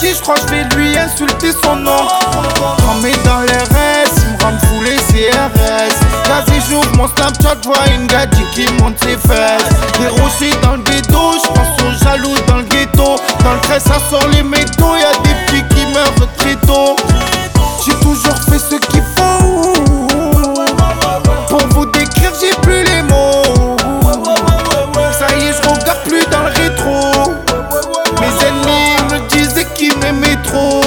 Vas-y, je crois que je vais lui insulter son nom. Cramé dans les restes, il me rend fou les CRS. Vas-y, j'ouvre mon Snapchat, vois une gadji qui monte ses fesses. Des rochers dans le ghetto, je pense aux jaloux dans le ghetto. Dans le trait, ça sort les métaux, y'a des petits qui meurent très tôt. J'ai toujours fait ce qu'il faut. Pour vous décrire, j'ai plus les mots. Ça y est, je regarde plus dans le rétro. Mes ennemis me disaient qu'ils m'aimaient trop.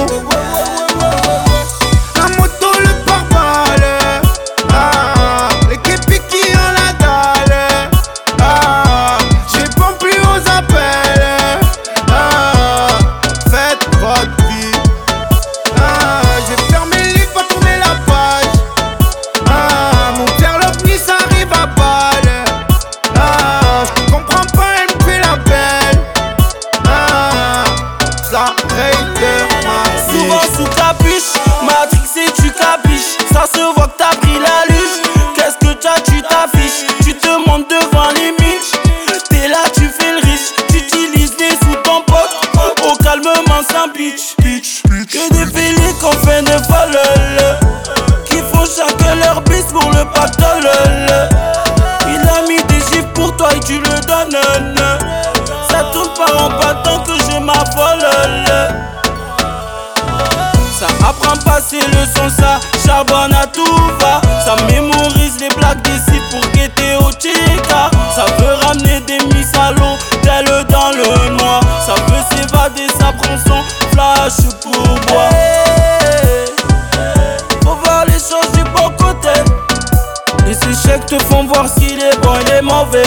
La moto, le pare-balles, ah, les képis qui ont la dalle, ah, je réponds plus aux appels, ah, faites votre vie, ah, j'ai fermé le livre, pas tourner la page, ah, mon père l'ovni, ça arrive à balle, ah, je comprends pas, elle me fait la belle, ah, ça raye de ma vie. Souvent sous capuche, matrixé tu capiches. Ça se voit que t'as pris la luche. Qu'est-ce que tu t'affiches? Tu te montes devant les miches. T'es là, tu fais le riche. Tu utilises les sous ton pote. Au calmement sans bitch. Que des félix qu'on fait de folles, qui font chacun leur bis pour le pactole. Il a mis des gifs pour toi et tu le donnes. Ça tourne pas en battant que je m'affole. Ça apprend pas ses leçons, ça charbonne à tout va. Ça mémorise les blagues d'ici pour guetter au chica. Ça veut ramener des miss à l'eau, tel dans le noir. Ça veut s'évader, ça prend son flash pour boire. Faut voir les choses du bon côté. Les échecs te font voir s'il est bon, il est mauvais.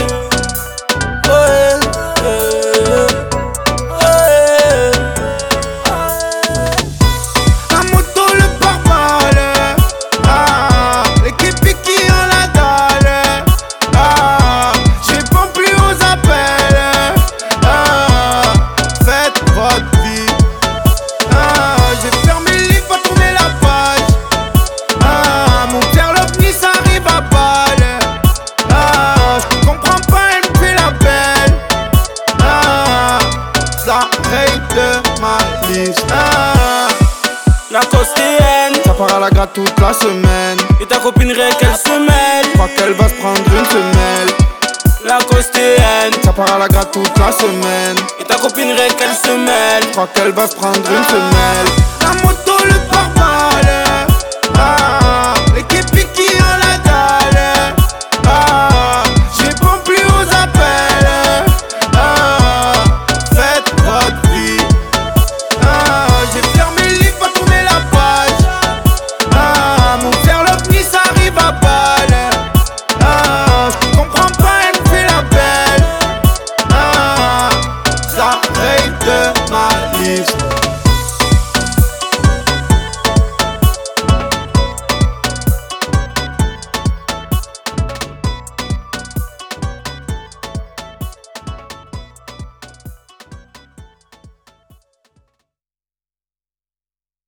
La moto, le pare-balles, ah, les képis qui ont la dalle, ah, je réponds plus aux appels, ah, faites votre vie, ah, j'ai fermé le livre, pas tourner la page, ah, mon père l'ovni, ça arrive à balle, ah, je comprends pas, elle me fait la belle, ah, ça raye de ma liste, ah. La costéenne, Ça part à la gratte toute la semaine. et ta copine qu'elle se mêle. Crois qu'elle va se prendre une semelle. La costéenne, Ça part à la gratte toute la semaine. et ta copine qu'elle se mêle. Crois qu'elle va se prendre une semelle. La moto,